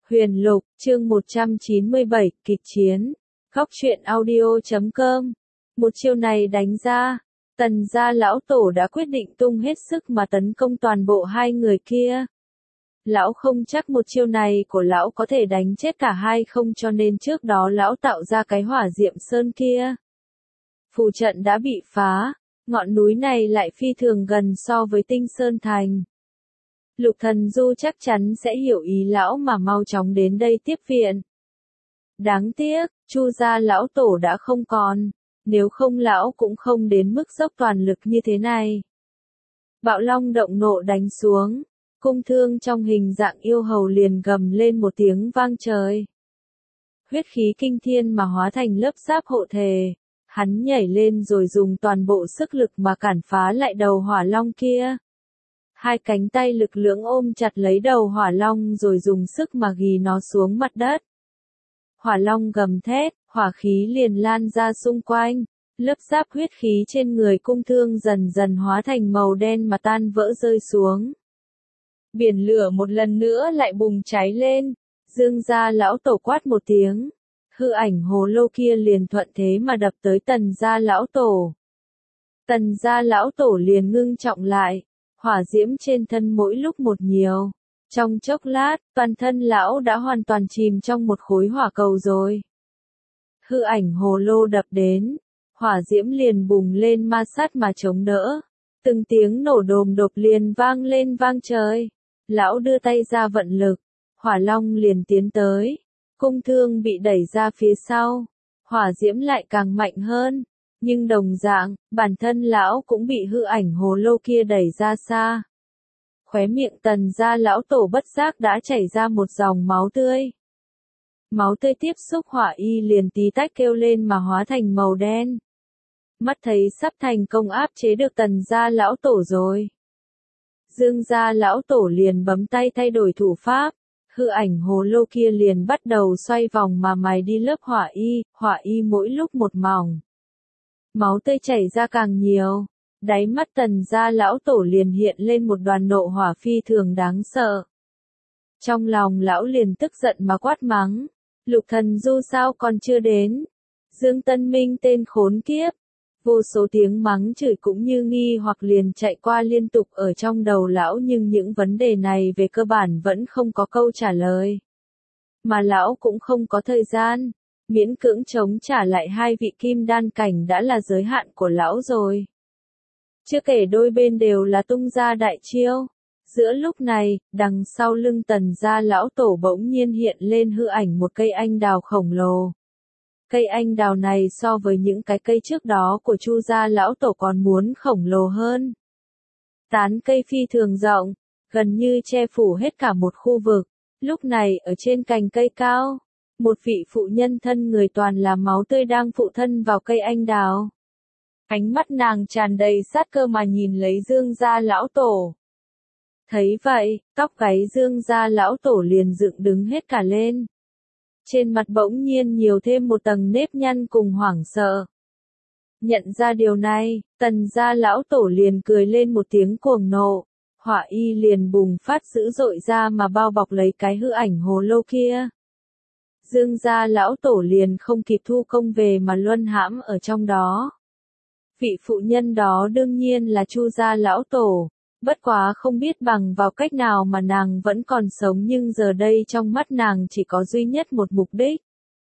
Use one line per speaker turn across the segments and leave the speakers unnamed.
Huyền Lục, chương 197, kịch chiến. Góc truyện audio.com. Một chiêu này đánh ra, Tần gia lão tổ đã quyết định tung hết sức mà tấn công toàn bộ hai người kia. Lão không chắc một chiêu này của lão có thể đánh chết cả hai không, cho nên trước đó lão tạo ra cái hỏa diệm sơn kia. Phù trận đã bị phá, ngọn núi này lại phi thường gần so với Tinh Sơn Thành. Lục Thần Du chắc chắn sẽ hiểu ý lão mà mau chóng đến đây tiếp viện. Đáng tiếc, Chu gia lão tổ đã không còn, nếu không lão cũng không đến mức dốc toàn lực như thế này. Bạo Long động nộ đánh xuống, cung thương trong hình dạng yêu hầu liền gầm lên một tiếng vang trời. Huyết khí kinh thiên mà hóa thành lớp giáp hộ thể, hắn nhảy lên rồi dùng toàn bộ sức lực mà cản phá lại đầu hỏa long kia. Hai cánh tay lực lưỡng ôm chặt lấy đầu hỏa long rồi dùng sức mà ghì nó xuống mặt đất. Hỏa long gầm thét, hỏa khí liền lan ra xung quanh, lớp giáp huyết khí trên người cung thương dần dần hóa thành màu đen mà tan vỡ rơi xuống. Biển lửa một lần nữa lại bùng cháy lên, Dương gia lão tổ quát một tiếng, hư ảnh hồ lô kia liền thuận thế mà đập tới Tần gia lão tổ. Tần gia lão tổ liền ngưng trọng lại, hỏa diễm trên thân mỗi lúc một nhiều. Trong chốc lát, toàn thân lão đã hoàn toàn chìm trong một khối hỏa cầu rồi. Hư ảnh hồ lô đập đến, hỏa diễm liền bùng lên ma sát mà chống đỡ. Từng tiếng nổ đồm đột liền vang lên vang trời. Lão đưa tay ra vận lực, hỏa long liền tiến tới. Cung thương bị đẩy ra phía sau, hỏa diễm lại càng mạnh hơn. Nhưng đồng dạng, bản thân lão cũng bị hư ảnh hồ lô kia đẩy ra xa. Khóe miệng Tần gia lão tổ bất giác đã chảy ra một dòng máu tươi. Máu tươi tiếp xúc hỏa y liền tí tách kêu lên mà hóa thành màu đen. Mắt thấy sắp thành công áp chế được Tần gia lão tổ rồi. Dương gia lão tổ liền bấm tay thay đổi thủ pháp. Hư ảnh hồ lô kia liền bắt đầu xoay vòng mà mài đi lớp hỏa y mỗi lúc một mỏng. Máu tươi chảy ra càng nhiều, đáy mắt Tần gia lão tổ liền hiện lên một đoàn nộ hỏa phi thường đáng sợ. Trong lòng lão liền tức giận mà quát mắng, Lục Thần Du sao còn chưa đến? Dương Tân Minh tên khốn kiếp! Vô số tiếng mắng chửi cũng như nghi hoặc liền chạy qua liên tục ở trong đầu lão, nhưng những vấn đề này về cơ bản vẫn không có câu trả lời. Mà lão cũng không có thời gian, miễn cưỡng chống trả lại hai vị kim đan cảnh đã là giới hạn của lão rồi. Chưa kể đôi bên đều là tung ra đại chiêu. Giữa lúc này, đằng sau lưng Tần gia lão tổ bỗng nhiên hiện lên hư ảnh một cây anh đào khổng lồ. Cây anh đào này so với những cái cây trước đó của Chu gia lão tổ còn muốn khổng lồ hơn. Tán cây phi thường rộng, gần như che phủ hết cả một khu vực. Lúc này ở trên cành cây cao, một vị phụ nhân thân người toàn là máu tươi đang phụ thân vào cây anh đào. Ánh mắt nàng tràn đầy sát cơ mà nhìn lấy Dương gia lão tổ. Thấy vậy, tóc gáy Dương gia lão tổ liền dựng đứng hết cả lên. Trên mặt bỗng nhiên nhiều thêm một tầng nếp nhăn cùng hoảng sợ. Nhận ra điều này, Tần gia lão tổ liền cười lên một tiếng cuồng nộ. Hỏa y liền bùng phát dữ dội ra mà bao bọc lấy cái hư ảnh hồ lô kia. Dương gia lão tổ liền không kịp thu công về mà luân hãm ở trong đó. Vị phụ nhân đó đương nhiên là Chu gia lão tổ, bất quá không biết bằng vào cách nào mà nàng vẫn còn sống, nhưng giờ đây trong mắt nàng chỉ có duy nhất một mục đích.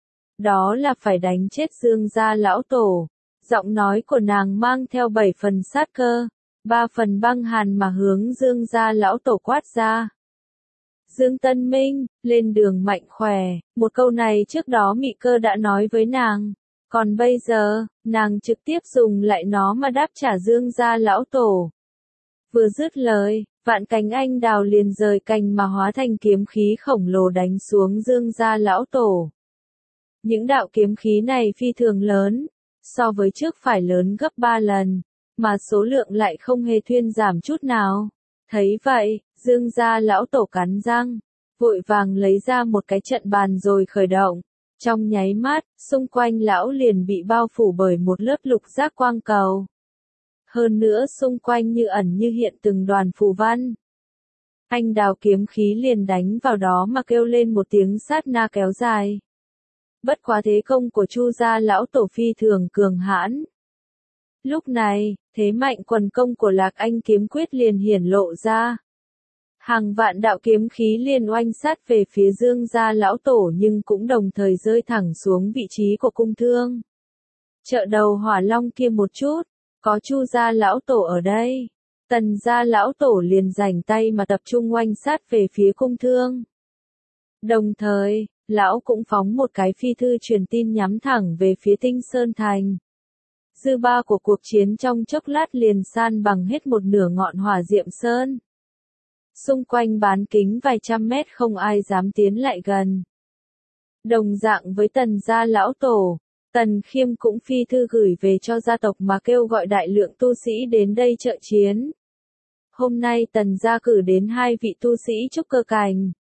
Đó là phải đánh chết Dương gia lão tổ. Giọng nói của nàng mang theo 7 phần sát cơ, 3 phần băng hàn mà hướng Dương gia lão tổ quát ra. Dương Tân Minh, lên đường mạnh khỏe, một câu này trước đó Mị Cơ đã nói với nàng. Còn bây giờ, nàng trực tiếp dùng lại nó mà đáp trả Dương gia lão tổ. Vừa dứt lời, vạn cánh anh đào liền rời cành mà hóa thành kiếm khí khổng lồ đánh xuống Dương gia lão tổ. Những đạo kiếm khí này phi thường lớn, so với trước phải lớn gấp 3 lần, mà số lượng lại không hề thuyên giảm chút nào. Thấy vậy, Dương gia lão tổ cắn răng, vội vàng lấy ra một cái trận bàn rồi khởi động. Trong nháy mắt, xung quanh lão liền bị bao phủ bởi một lớp lục giác quang cầu. Hơn nữa xung quanh như ẩn như hiện từng đoàn phù văn. Anh Đào kiếm khí liền đánh vào đó mà kêu lên một tiếng sát na kéo dài. Bất quá thế công của Chu gia lão tổ phi thường cường hãn. Lúc này, thế mạnh quần công của Lạc Anh kiếm quyết liền hiển lộ ra. Hàng vạn đạo kiếm khí liền oanh sát về phía Dương gia lão tổ nhưng cũng đồng thời rơi thẳng xuống vị trí của cung thương. Trợ đầu hỏa long kia một chút, có Chu gia lão tổ ở đây. Tần gia lão tổ liền rảnh tay mà tập trung oanh sát về phía cung thương. Đồng thời, lão cũng phóng một cái phi thư truyền tin nhắm thẳng về phía Tinh Sơn Thành. Dư ba của cuộc chiến trong chốc lát liền san bằng hết một nửa ngọn hỏa diệm sơn. Xung quanh bán kính vài trăm mét không ai dám tiến lại gần. Đồng dạng với Tần gia lão tổ, Tần Khiêm cũng phi thư gửi về cho gia tộc mà kêu gọi đại lượng tu sĩ đến đây trợ chiến. Hôm nay Tần gia cử đến 2 vị tu sĩ trúc cơ cảnh.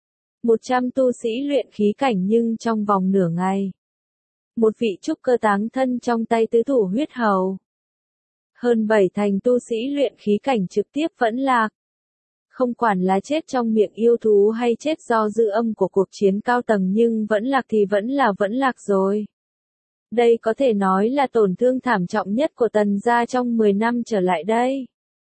100 tu sĩ luyện khí cảnh nhưng trong vòng nửa ngày. Một vị trúc cơ táng thân trong tay tứ thủ huyết hầu. Hơn 7 thành tu sĩ luyện khí cảnh trực tiếp vẫn lạc. Không quản là chết trong miệng yêu thú hay chết do dư âm của cuộc chiến cao tầng nhưng vẫn lạc thì vẫn lạc rồi. Đây có thể nói là tổn thương thảm trọng nhất của Tần gia trong 10 năm trở lại đây.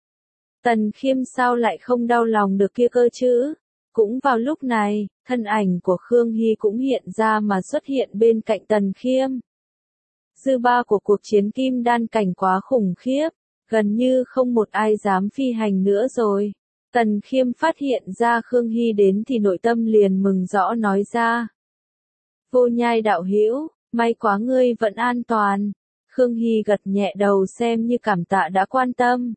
Tần Khiêm sao lại không đau lòng được kia cơ chứ? Cũng vào lúc này, thân ảnh của Khương Hy cũng hiện ra mà xuất hiện bên cạnh Tần Khiêm. Dư ba của cuộc chiến kim đan cảnh quá khủng khiếp, gần như không một ai dám phi hành nữa rồi. Tần Khiêm phát hiện ra Khương Hy đến thì nội tâm liền mừng rõ nói ra. Vô Nhai đạo hữu, may quá ngươi vẫn an toàn. Khương Hy gật nhẹ đầu xem như cảm tạ đã quan tâm.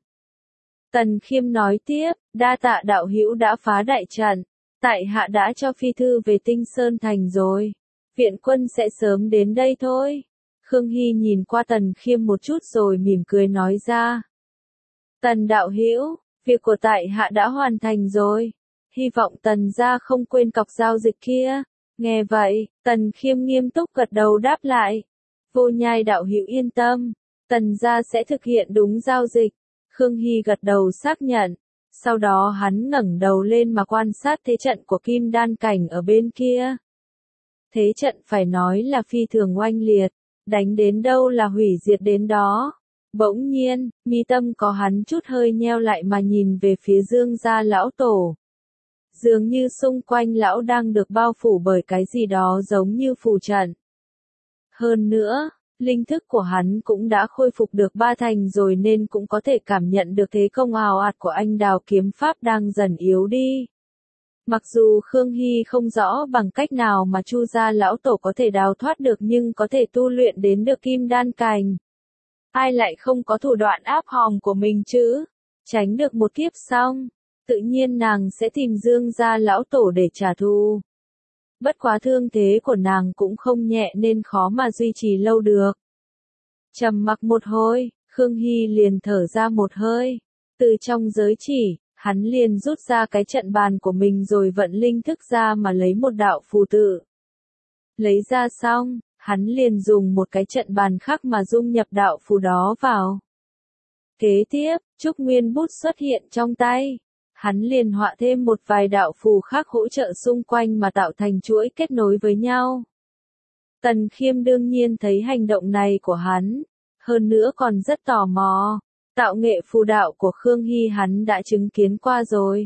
Tần Khiêm nói tiếp, đa tạ đạo hữu đã phá đại trận, tại hạ đã cho phi thư về Tinh Sơn Thành rồi. Viện quân sẽ sớm đến đây thôi. Khương Hy nhìn qua Tần Khiêm một chút rồi mỉm cười nói ra. Tần đạo hữu, việc của tại hạ đã hoàn thành rồi. Hy vọng Tần gia không quên cọc giao dịch kia. Nghe vậy, Tần Khiêm nghiêm túc gật đầu đáp lại. Vô Nhai đạo hữu yên tâm, Tần gia sẽ thực hiện đúng giao dịch. Khương Hy gật đầu xác nhận. Sau đó hắn ngẩng đầu lên mà quan sát thế trận của kim đan cảnh ở bên kia. Thế trận phải nói là phi thường oanh liệt, đánh đến đâu là hủy diệt đến đó. Bỗng nhiên, mi tâm có hắn chút hơi nheo lại mà nhìn về phía Dương gia lão tổ. Dường như xung quanh lão đang được bao phủ bởi cái gì đó giống như phù trận. Hơn nữa, linh thức của hắn cũng đã khôi phục được 3 thành rồi nên cũng có thể cảm nhận được thế công ào ạt của anh Đào kiếm pháp đang dần yếu đi. Mặc dù Khương Hy không rõ bằng cách nào mà Chu gia lão tổ có thể đào thoát được nhưng có thể tu luyện đến được kim đan cảnh. Ai lại không có thủ đoạn áp hòm của mình chứ? Tránh được một kiếp xong, tự nhiên nàng sẽ tìm Dương gia lão tổ để trả thù. Bất quá thương thế của nàng cũng không nhẹ nên khó mà duy trì lâu được. Trầm mặc một hồi, Khương Hy liền thở ra một hơi. Từ trong giới chỉ, hắn liền rút ra cái trận bàn của mình rồi vận linh thức ra mà lấy một đạo phù tự. Lấy ra xong, hắn liền dùng một cái trận bàn khác mà dung nhập đạo phù đó vào. Kế tiếp, Trúc Nguyên bút xuất hiện trong tay. Hắn liền họa thêm một vài đạo phù khác hỗ trợ xung quanh mà tạo thành chuỗi kết nối với nhau. Tần Khiêm đương nhiên thấy hành động này của hắn, hơn nữa còn rất tò mò. Tạo nghệ phù đạo của Khương Hy hắn đã chứng kiến qua rồi.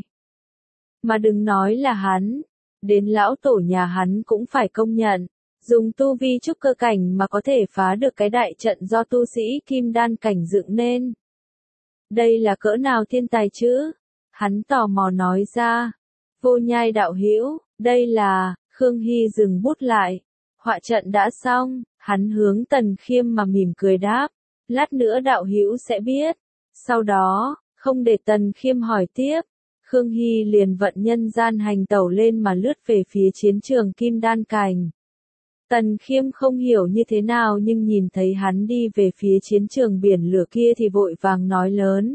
Mà đừng nói là hắn, đến lão tổ nhà hắn cũng phải công nhận, dùng tu vi trúc cơ cảnh mà có thể phá được cái đại trận do tu sĩ kim đan cảnh dựng nên. Đây là cỡ nào thiên tài chứ? Hắn tò mò nói ra. Vô Nhai đạo hữu, đây là, Khương Hy dừng bút lại. Họa trận đã xong, hắn hướng Tần Khiêm mà mỉm cười đáp. Lát nữa đạo hữu sẽ biết. Sau đó, không để Tần Khiêm hỏi tiếp, Khương Hy liền vận nhân gian hành tẩu lên mà lướt về phía chiến trường kim đan cảnh. Tần Khiêm không hiểu như thế nào nhưng nhìn thấy hắn đi về phía chiến trường biển lửa kia thì vội vàng nói lớn.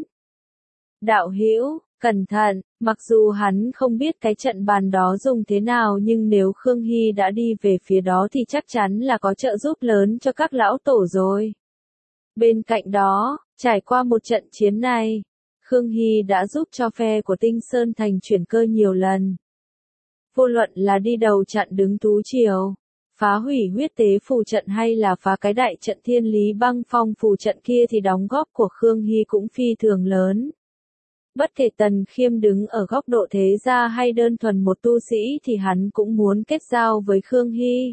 Đạo hữu, cẩn thận, mặc dù hắn không biết cái trận bàn đó dùng thế nào nhưng nếu Khương Hy đã đi về phía đó thì chắc chắn là có trợ giúp lớn cho các lão tổ rồi. Bên cạnh đó, trải qua một trận chiến này, Khương Hy đã giúp cho phe của Tinh Sơn Thành chuyển cơ nhiều lần. Vô luận là đi đầu chặn đứng Tú Triều, phá hủy huyết tế phù trận hay là phá cái đại trận Thiên Lý Băng Phong phù trận kia thì đóng góp của Khương Hy cũng phi thường lớn. Bất kể Tần Khiêm đứng ở góc độ thế gia hay đơn thuần một tu sĩ thì hắn cũng muốn kết giao với Khương Hy.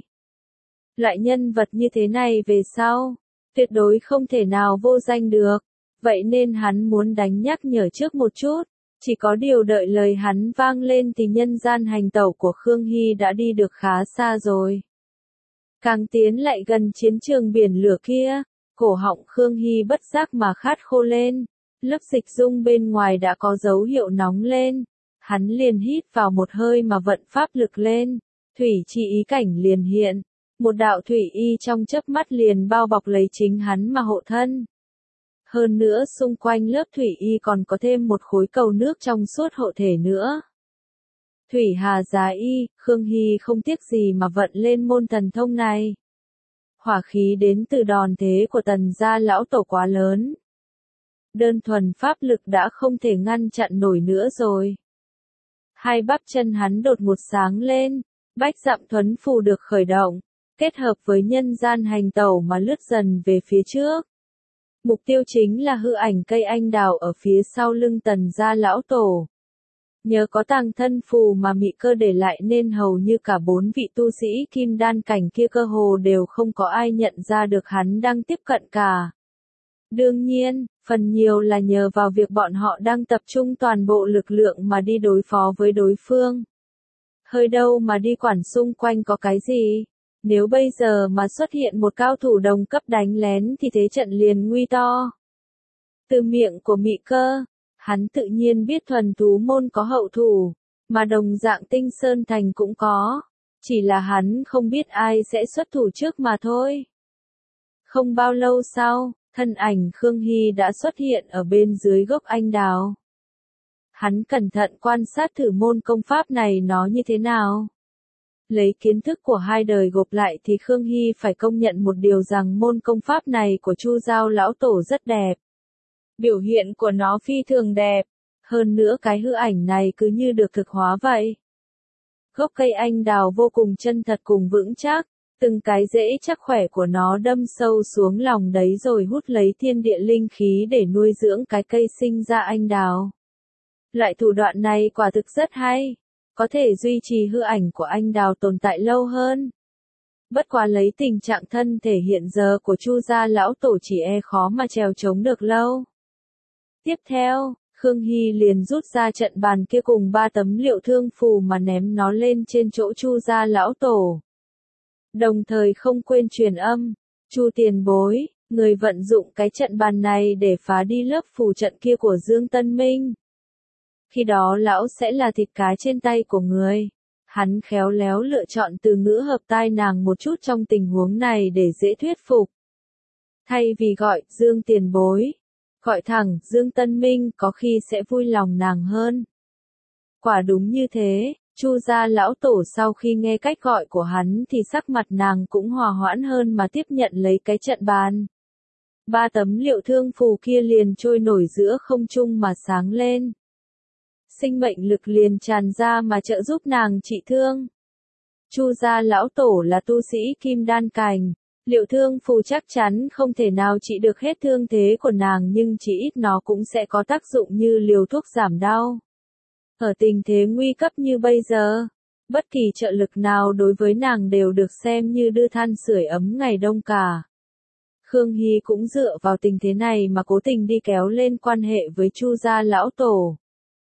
Loại nhân vật như thế này về sau, tuyệt đối không thể nào vô danh được, vậy nên hắn muốn đánh nhắc nhở trước một chút, chỉ có điều đợi lời hắn vang lên thì nhân gian hành tẩu của Khương Hy đã đi được khá xa rồi. Càng tiến lại gần chiến trường biển lửa kia, cổ họng Khương Hy bất giác mà khát khô lên, lớp dịch dung bên ngoài đã có dấu hiệu nóng lên, hắn liền hít vào một hơi mà vận pháp lực lên, thủy chi ý cảnh liền hiện, một đạo thủy y trong chớp mắt liền bao bọc lấy chính hắn mà hộ thân. Hơn nữa xung quanh lớp thủy y còn có thêm một khối cầu nước trong suốt hộ thể nữa. Thủy Hà Giá Y, Khương Hy không tiếc gì mà vận lên môn thần thông này. Hỏa khí đến từ đòn thế của Tần gia lão tổ quá lớn. Đơn thuần pháp lực đã không thể ngăn chặn nổi nữa rồi. Hai bắp chân hắn đột ngột sáng lên, bách dặm thuấn phù được khởi động, kết hợp với nhân gian hành tẩu mà lướt dần về phía trước. Mục tiêu chính là hư ảnh cây anh đào ở phía sau lưng Tần gia lão tổ. Nhờ có tàng thân phù mà Mị Cơ để lại nên hầu như cả 4 vị tu sĩ kim đan cảnh kia cơ hồ đều không có ai nhận ra được hắn đang tiếp cận cả. Đương nhiên, phần nhiều là nhờ vào việc bọn họ đang tập trung toàn bộ lực lượng mà đi đối phó với đối phương. Hơi đâu mà đi quản xung quanh có cái gì? Nếu bây giờ mà xuất hiện một cao thủ đồng cấp đánh lén thì thế trận liền nguy to. Từ miệng của Mị Cơ, hắn tự nhiên biết thuần thú môn có hậu thủ, mà đồng dạng Tinh Sơn Thành cũng có, chỉ là hắn không biết ai sẽ xuất thủ trước mà thôi. Không bao lâu sau, thân ảnh Khương Hy đã xuất hiện ở bên dưới gốc anh đào. Hắn cẩn thận quan sát thử môn công pháp này nó như thế nào. Lấy kiến thức của hai đời gộp lại thì Khương Hy phải công nhận một điều rằng môn công pháp này của Chu Giao lão tổ rất đẹp. Biểu hiện của nó phi thường đẹp, hơn nữa cái hư ảnh này cứ như được thực hóa vậy. Gốc cây anh đào vô cùng chân thật cùng vững chắc, từng cái rễ chắc khỏe của nó đâm sâu xuống lòng đấy rồi hút lấy thiên địa linh khí để nuôi dưỡng cái cây sinh ra anh đào. Loại thủ đoạn này quả thực rất hay, có thể duy trì hư ảnh của anh đào tồn tại lâu hơn. Bất quá lấy tình trạng thân thể hiện giờ của Chu gia lão tổ chỉ khó mà trèo chống được lâu. Tiếp theo, Khương Hy liền rút ra trận bàn kia cùng 3 tấm liệu thương phù mà ném nó lên trên chỗ Chu gia lão tổ. Đồng thời không quên truyền âm, Chu tiền bối, người vận dụng cái trận bàn này để phá đi lớp phù trận kia của Dương Tân Minh. Khi đó lão sẽ là thịt cá trên tay của người. Hắn khéo léo lựa chọn từ ngữ hợp tai nàng một chút trong tình huống này để dễ thuyết phục. Thay vì gọi Dương tiền bối, gọi thẳng Dương Tân Minh có khi sẽ vui lòng nàng hơn. Quả đúng như thế, Chu gia lão tổ sau khi nghe cách gọi của hắn thì sắc mặt nàng cũng hòa hoãn hơn mà tiếp nhận lấy cái trận bàn. 3 tấm liệu thương phù kia liền trôi nổi giữa không trung mà sáng lên. Sinh mệnh lực liền tràn ra mà trợ giúp nàng trị thương. Chu gia lão tổ là tu sĩ kim đan cảnh, liệu thương phù chắc chắn không thể nào trị được hết thương thế của nàng nhưng chỉ ít nó cũng sẽ có tác dụng như liều thuốc giảm đau. Ở tình thế nguy cấp như bây giờ, bất kỳ trợ lực nào đối với nàng đều được xem như đưa than sưởi ấm ngày đông cả. Khương Hy cũng dựa vào tình thế này mà cố tình đi kéo lên quan hệ với Chu gia lão tổ.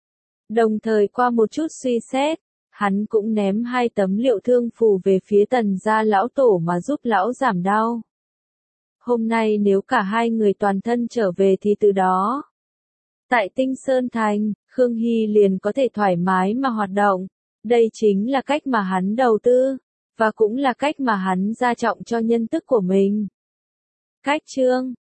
Đồng thời qua một chút suy xét, hắn cũng ném 2 tấm liệu thương phù về phía Tần gia lão tổ mà giúp lão giảm đau. Hôm nay nếu cả hai người toàn thân trở về thì từ đó, tại Tinh Sơn Thành, Khương Hy liền có thể thoải mái mà hoạt động. Đây chính là cách mà hắn đầu tư, và cũng là cách mà hắn gia trọng cho nhân tức của mình. Cách chương